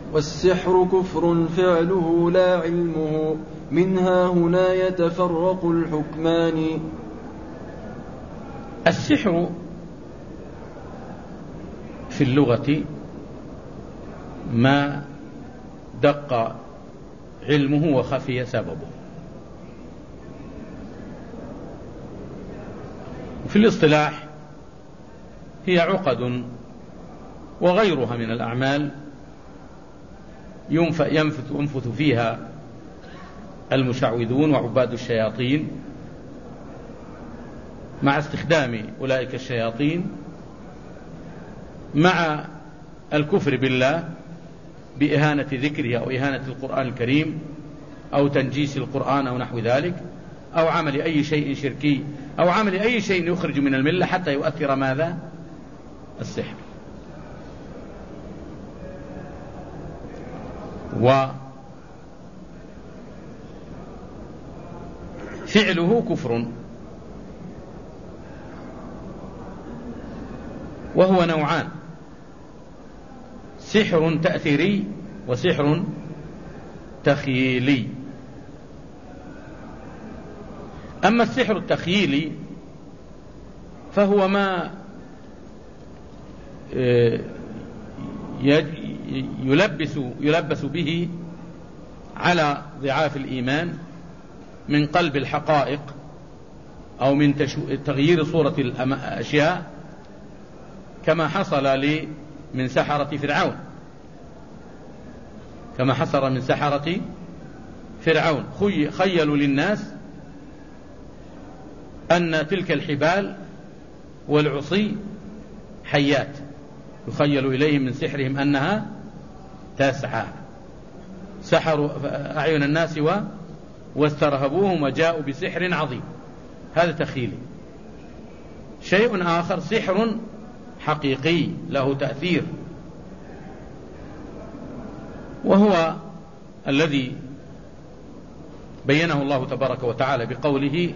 والسحر كفر فعله لا علمه، منها هنا يتفرق الحكمان. السحر في اللغة ما دق علمه وخفي سببه، وفي الاصطلاح هي عقد وغيرها من الأعمال ينفث فيها المشعوذون وعباد الشياطين مع استخدام أولئك الشياطين مع الكفر بالله بإهانة ذكره أو إهانة القرآن الكريم أو تنجيس القرآن أو نحو ذلك، أو عمل أي شيء شركي أو عمل أي شيء يخرج من الملة حتى يؤثر ماذا؟ السحر. وفعله كفر، وهو نوعان: سحر تأثيري وسحر تخييلي. أما السحر التخييلي فهو ما يلبس به على ضعاف الإيمان من قلب الحقائق أو من تغيير صورة الأشياء، كما حصل من سحرة فرعون، كما حصل من سحرة فرعون. خيلوا للناس أن تلك الحبال والعصي حيات، يخيل إليهم من سحرهم أنها تسعى. سحروا أعين الناس واسترهبوهم وجاءوا بسحر عظيم. هذا تخيلي. شيء آخر سحر حقيقي له تأثير، وهو الذي بينه الله تبارك وتعالى بقوله: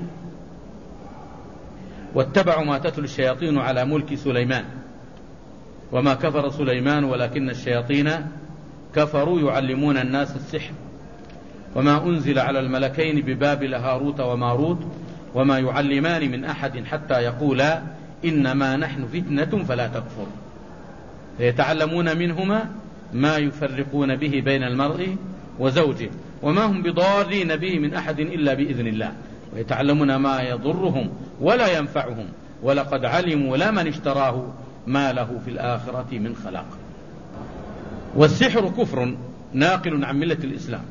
واتبعوا ما تتلو الشياطين على ملك سليمان وما كفر سليمان ولكن الشياطين كفروا يعلمون الناس السحر وما أنزل على الملكين ببابل هاروت وماروت وما يعلمان من أحد حتى يقولا إنما نحن فتنة فلا تكفر، فيتعلمون منهما ما يفرقون به بين المرء وزوجه وما هم بضارين به من أحد إلا بإذن الله، ويتعلمون ما يضرهم ولا ينفعهم ولقد علموا لمن اشتراه ما له في الآخرة من خلاق. والسحر كفر ناقل عن ملة الإسلام.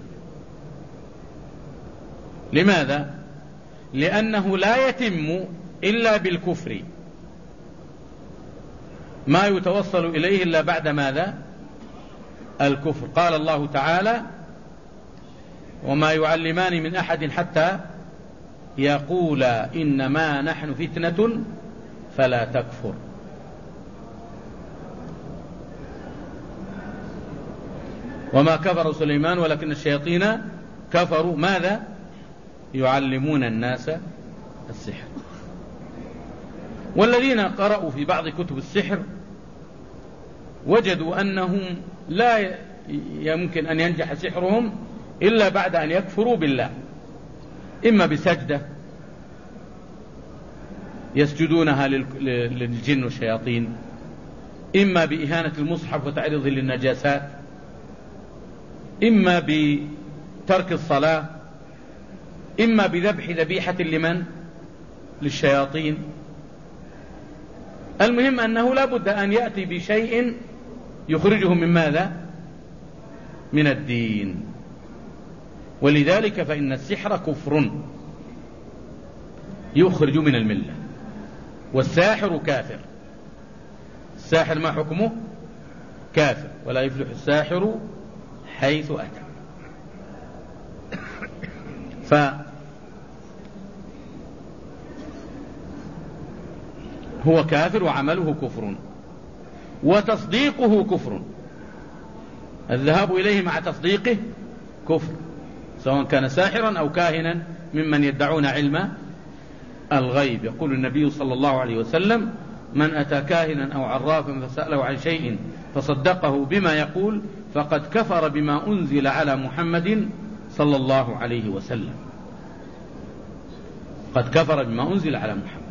لماذا؟ لأنه لا يتم إلا بالكفر، ما يتوصل إليه إلا بعد ماذا؟ الكفر. قال الله تعالى: وما يعلمان من أحد حتى يقولا إنما نحن فتنة فلا تكفر. وما كفر سليمان ولكن الشياطين كفروا ماذا؟ يعلمون الناس السحر. والذين قرأوا في بعض كتب السحر وجدوا أنهم لا يمكن أن ينجح سحرهم إلا بعد أن يكفروا بالله، إما بسجدة يسجدونها للجن والشياطين، إما بإهانة المصحف وتعريضه للنجاسات، إما بترك الصلاة، إما بذبح ذبيحة لمن؟ للشياطين. المهم أنه لا بد أن يأتي بشيء يخرجهم من ماذا؟ من الدين. ولذلك فإن السحر كفر يخرج من الملة، والساحر كافر. الساحر ما حكمه؟ كافر، ولا يفلح الساحر حيث أتى. فهو كافر وعمله كفر وتصديقه كفر. الذهاب إليه مع تصديقه كفر، سواء كان ساحرا أو كاهنا ممن يدعون علم الغيب. يقول النبي صلى الله عليه وسلم: من أتى كاهنا أو عرافا فسأله عن شيء فصدقه بما يقول فقد كفر بما أنزل على محمد صلى الله عليه وسلم. قد كفر بما أنزل على محمد.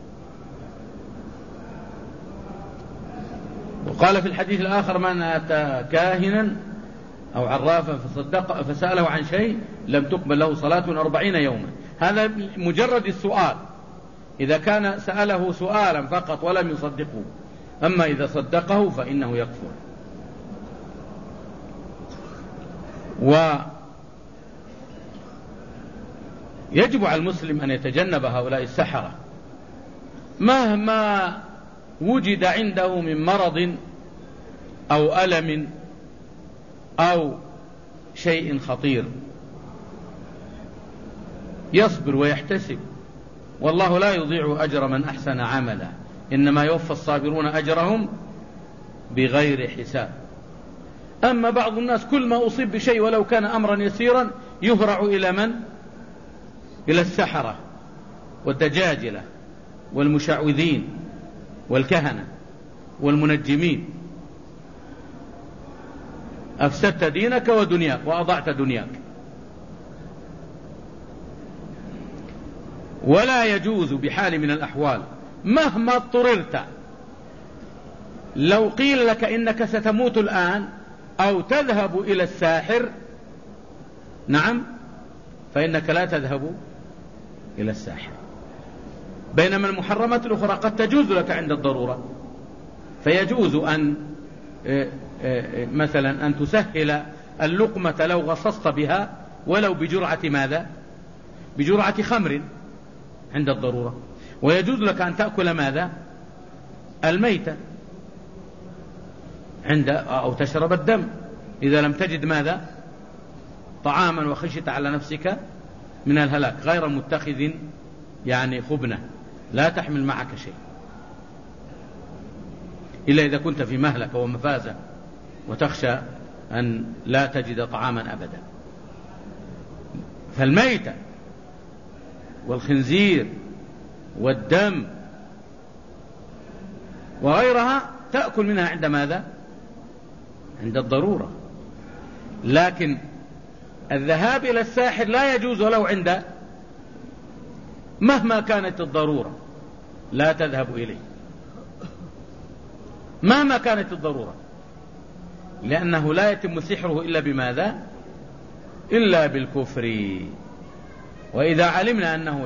وقال في الحديث الآخر: من أتى كاهنا أو عرافا فسأله عن شيء لم تقبل له صلاة 40 يوما. هذا مجرد السؤال، إذا كان سأله سؤالا فقط ولم يصدقه، أما إذا صدقه فإنه يكفر. ويجب على المسلم أن يتجنب هؤلاء السحرة مهما وجد عنده من مرض أو ألم أو شيء خطير، يصبر ويحتسب، والله لا يضيع أجر من أحسن عملا، إنما يوفى الصابرون أجرهم بغير حساب. أما بعض الناس كل ما أصيب بشيء ولو كان أمرا يسيرا يهرع إلى من؟ إلى السحرة والدجاجلة والمشعوذين والكهنة والمنجمين. أفسدت دينك ودنياك وأضعت دنياك. ولا يجوز بحال من الأحوال مهما اضطررت، لو قيل لك إنك ستموت الآن أو تذهب إلى الساحر، نعم، فإنك لا تذهب إلى الساحر. بينما المحرمات الأخرى قد تجوز لك عند الضرورة، فيجوز أن مثلا أن تسهل اللقمة لو غصصت بها ولو بجرعة ماذا؟ بجرعة خمر عند الضرورة. ويجوز لك أن تأكل ماذا؟ الميتة أو تشرب الدم إذا لم تجد ماذا؟ طعاما وخشيت على نفسك من الهلاك، غير متخذ يعني خبنة، لا تحمل معك شيء إلا إذا كنت في مهلكة ومفازة وتخشى أن لا تجد طعاما أبدا. فالميتة والخنزير والدم وغيرها تأكل منها عند ماذا؟ عند الضرورة. لكن الذهاب إلى الساحر لا يجوز ولو عند، مهما كانت الضرورة لا تذهب إليه، مهما كانت الضرورة، لأنه لا يتم سحره إلا بماذا؟ إلا بالكفر. وإذا علمنا أنه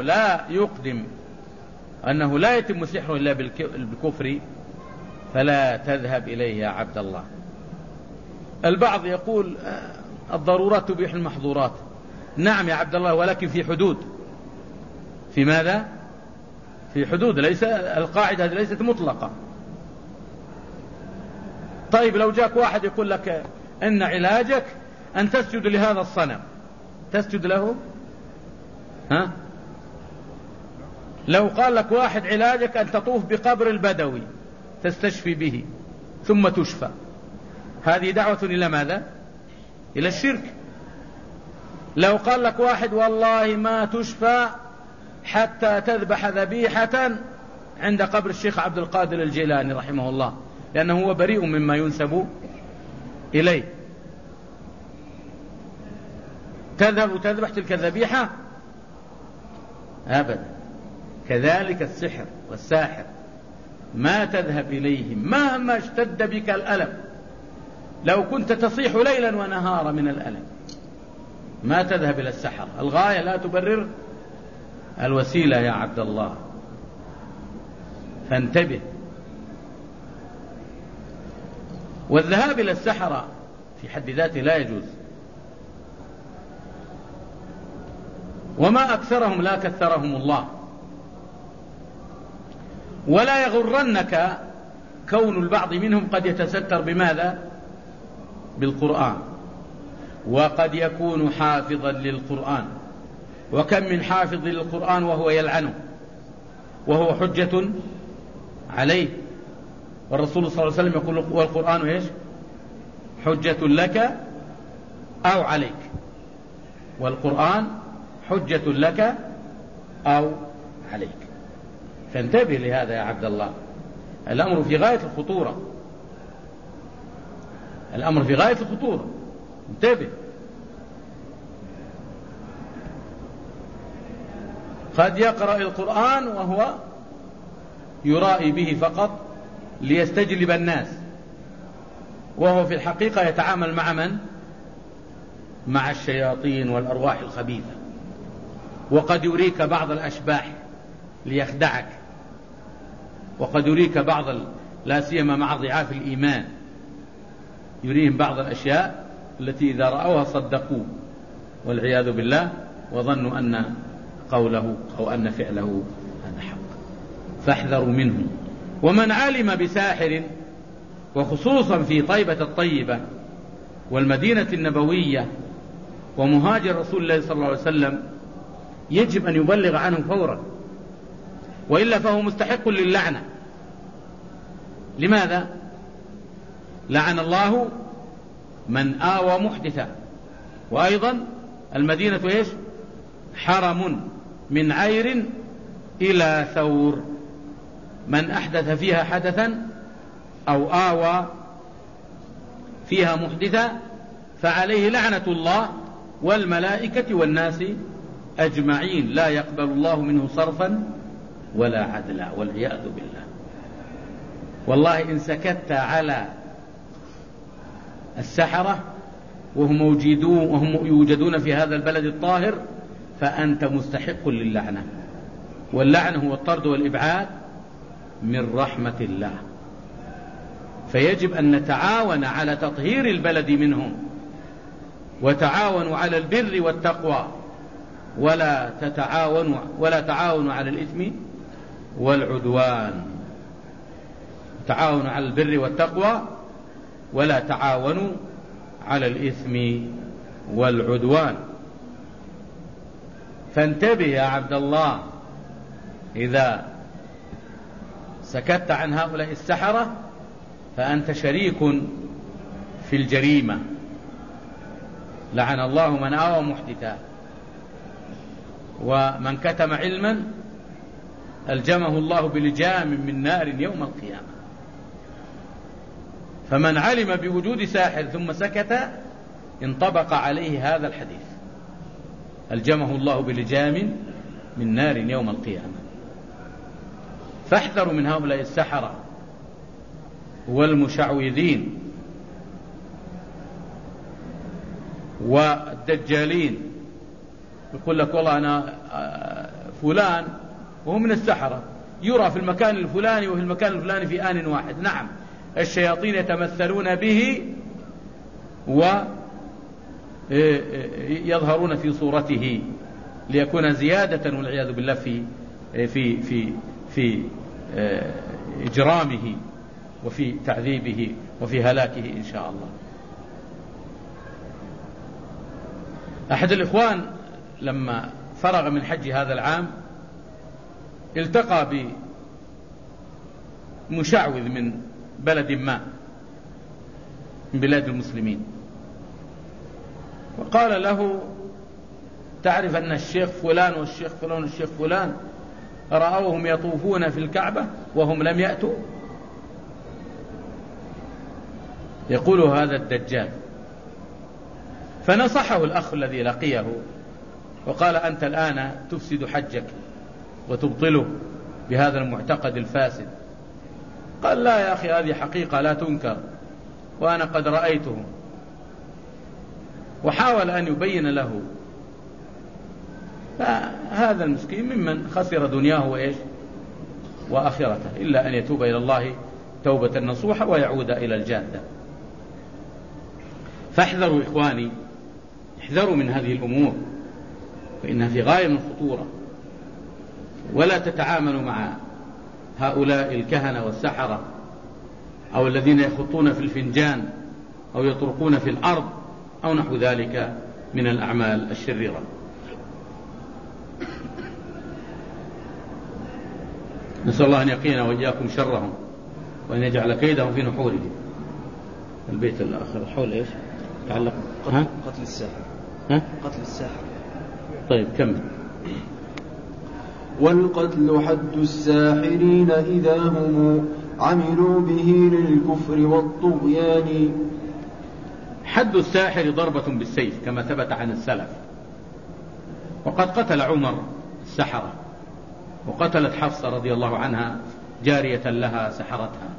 لا يتم سحره إلا بالكفر فلا تذهب إليه يا عبد الله. البعض يقول الضرورات تبيح المحظورات. نعم يا عبد الله، ولكن في حدود. في ماذا؟ في حدود، ليس القاعدة ليست مطلقة. طيب لو جاك واحد يقول لك إن علاجك أن تسجد لهذا الصنم، تسجد له؟ ها؟ لو قال لك واحد علاجك أن تطوف بقبر البدوي تستشفي به ثم تشفى، هذه دعوة إلى ماذا؟ إلى الشرك. لو قال لك واحد والله ما تشفى حتى تذبح ذبيحة عند قبر الشيخ عبد القادر الجيلاني رحمه الله، لأنه هو بريء مما ينسب إليه، تذهب وتذبح تلك الذبيحة؟ أبدا. كذلك السحر والساحر ما تذهب إليهم مهما اشتد بك الألم، لو كنت تصيح ليلا ونهارا من الألم ما تذهب إلى السحر. الغاية لا تبرر الوسيلة يا عبد الله، فانتبه. والذهاب إلى السحرة في حد ذاته لا يجوز، وما أكثرهم لا كثرهم الله. ولا يغرنك كون البعض منهم قد يتستر بماذا؟ بالقرآن، وقد يكون حافظا للقرآن، وكم من حافظ للقرآن وهو يلعنه وهو حجة عليه. والرسول صلى الله عليه وسلم يقول والقرآن إيش؟ حجة لك أو عليك، والقرآن حجة لك أو عليك. فانتبه لهذا يا عبد الله، الأمر في غاية الخطورة. الأمر في غاية الخطورة، انتبه. قد يقرأ القرآن وهو يرائي به فقط ليستجلب الناس، وهو في الحقيقة يتعامل مع من؟ مع الشياطين والأرواح الخبيثة. وقد يريك بعض الأشباح ليخدعك، وقد يريك بعض لا سيما مع ضعاف الإيمان يريهم بعض الأشياء التي إذا رأوها صدقوه والعياذ بالله، وظنوا أن قوله أو أن فعله هذا حق. فاحذروا منه. ومن علم بساحر، وخصوصا في طيبة الطيبة والمدينة النبوية ومهاجر رسول الله صلى الله عليه وسلم، يجب أن يبلغ عنه فورا، وإلا فهو مستحق للعنة. لماذا؟ لعن الله من آوى محدثا. وأيضا المدينة إيش؟ حرم من عير إلى ثور، من أحدث فيها حدثا أو آوى فيها محدثا فعليه لعنة الله والملائكة والناس أجمعين، لا يقبل الله منه صرفا ولا عدلا، والعياذ بالله. والله إن سكت على السحرة وهم يوجدون في هذا البلد الطاهر فأنت مستحق للعنة، واللعنة هو الطرد والإبعاد من رحمة الله. فيجب أن نتعاون على تطهير البلد منهم، وتعاونوا على البر والتقوى، ولا تعاونوا على الإثم والعدوان. تعاونوا على البر والتقوى ولا تعاونوا على الإثم والعدوان. فانتبه يا عبد الله، إذا سكت عن هؤلاء السحرة فأنت شريك في الجريمة. لعن الله من آوى محدثا، ومن كتم علما ألجمه الله بلجام من نار يوم القيامة. فمن علم بوجود ساحر ثم سكت انطبق عليه هذا الحديث، ألجمه الله بلجام من نار يوم القيامة. فاحذروا من هؤلاء السحرة والمشعوذين والدجالين. يقول لك والله أنا فلان وهو من السحرة، يرى في المكان الفلاني وفي المكان الفلاني في آن واحد. نعم، الشياطين يتمثلون به ويظهرون في صورته ليكون زيادة والعياذ بالله في إجرامه وفي تعذيبه وفي هلاكه إن شاء الله. أحد الإخوان لما فرغ من حج هذا العام التقى بمشعوذ من بلد ما من بلاد المسلمين، وقال له: تعرف أن الشيخ فلان والشيخ فلان والشيخ فلان رأوهم يطوفون في الكعبة وهم لم يأتوا؟ يقول هذا الدجال. فنصحه الأخ الذي لقيه وقال: أنت الآن تفسد حجك وتبطله بهذا المعتقد الفاسد. قال: لا يا أخي، هذه حقيقة لا تنكر وأنا قد رأيتهم. وحاول أن يبين له. فهذا المسكين ممن خسر دنياه وإيش وآخرته، إلا أن يتوب إلى الله توبة نصوحة ويعود إلى الجادة. فاحذروا إخواني، احذروا من هذه الأمور فإنها في غاية من الخطورة. ولا تتعاملوا مع هؤلاء الكهنة والسحرة أو الذين يخطون في الفنجان أو يطرقون في الأرض أو نحو ذلك من الأعمال الشريرة. نسأل الله أن يقينا وإياكم شرهم وأن يجعل كيدهم في نحورهم. البيت الآخر حول إيش تعلق؟ قتل الساحر. قتل الساحر. طيب كمل. والقتل حد الساحرين إذا هم عملوا به للكفر والطغيان، حد الساحر ضربة بالسيف كما ثبت عن السلف، وقد قتل عمر السحرة، وقتلت حفصة رضي الله عنها جارية لها سحرتها.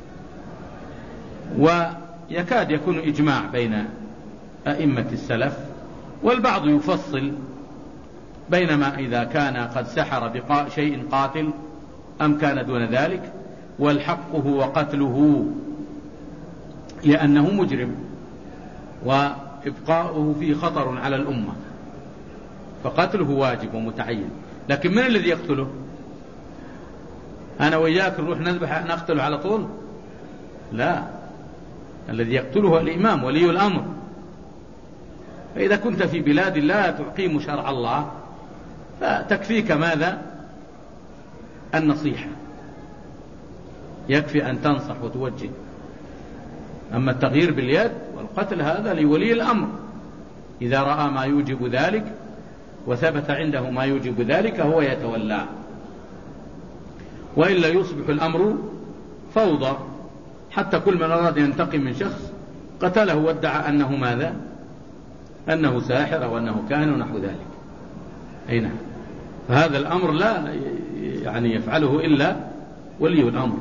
ويكاد يكون إجماع بين أئمة السلف، والبعض يفصل بينما إذا كان قد سحر بشيء قاتل أم كان دون ذلك، والحق هو قتله لأنه مجرم وإبقاؤه فيه خطر على الأمة، فقتله واجب ومتعين. لكن من الذي يقتله؟ أنا وإياك نروح نذبح نقتله على طول؟ لا، الذي يقتله الإمام ولي الأمر. فإذا كنت في بلاد لا تقيم شرع الله فتكفيك ماذا؟ النصيحة، يكفي أن تنصح وتوجه. أما التغيير باليد والقتل هذا لولي الأمر، إذا رأى ما يوجب ذلك وثبت عنده ما يوجب ذلك هو يتولى، وإلا يصبح الأمر فوضى، حتى كل من أراد ينتقم من شخص قتله وادعى أنه ماذا؟ أنه ساحر وأنه كاهن ونحو ذلك. أي نعم، فهذا الأمر لا يعني يفعله إلا ولي الأمر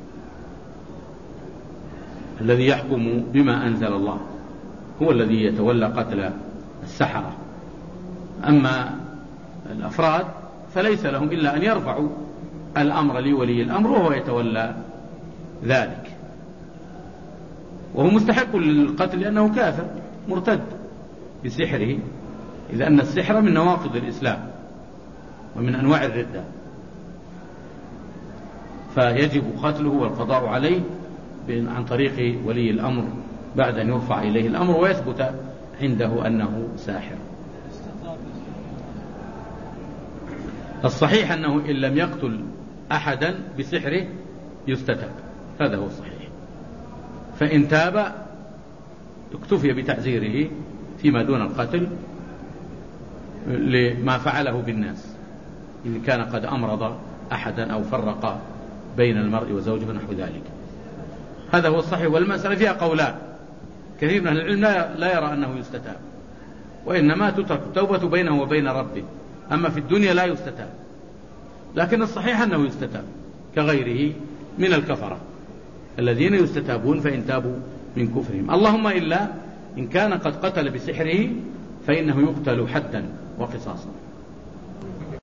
الذي يحكم بما أنزل الله، هو الذي يتولى قتل السحرة. أما الأفراد فليس لهم إلا أن يرفعوا الأمر لولي الأمر وهو يتولى ذلك، وهو مستحق للقتل لأنه كافر مرتد بسحره، إذ أن السحر من نواقض الإسلام ومن أنواع الردة، فيجب قتله والقضاء عليه عن طريق ولي الأمر بعد أن يرفع إليه الأمر ويثبت عنده أنه ساحر. الصحيح أنه إن لم يقتل أحدا بسحره يستتاب، هذا هو الصحيح. فإن تاب اكتفي بتعزيره فيما دون القتل لما فعله بالناس، إن كان قد أمرض أحدا أو فرق بين المرء وزوجه ونحو ذلك، هذا هو الصحيح. والمسألة فيها قولان، كثير من العلم لا يرى أنه يستتاب، وإنما تترك التوبة بينه وبين ربه، أما في الدنيا لا يستتاب. لكن الصحيح أنه يستتاب كغيره من الكفرة الذين يستتابون فإن تابوا من كفرهم، اللهم إلا إن كان قد قتل بسحره فإنه يقتل حدا وقصاصا.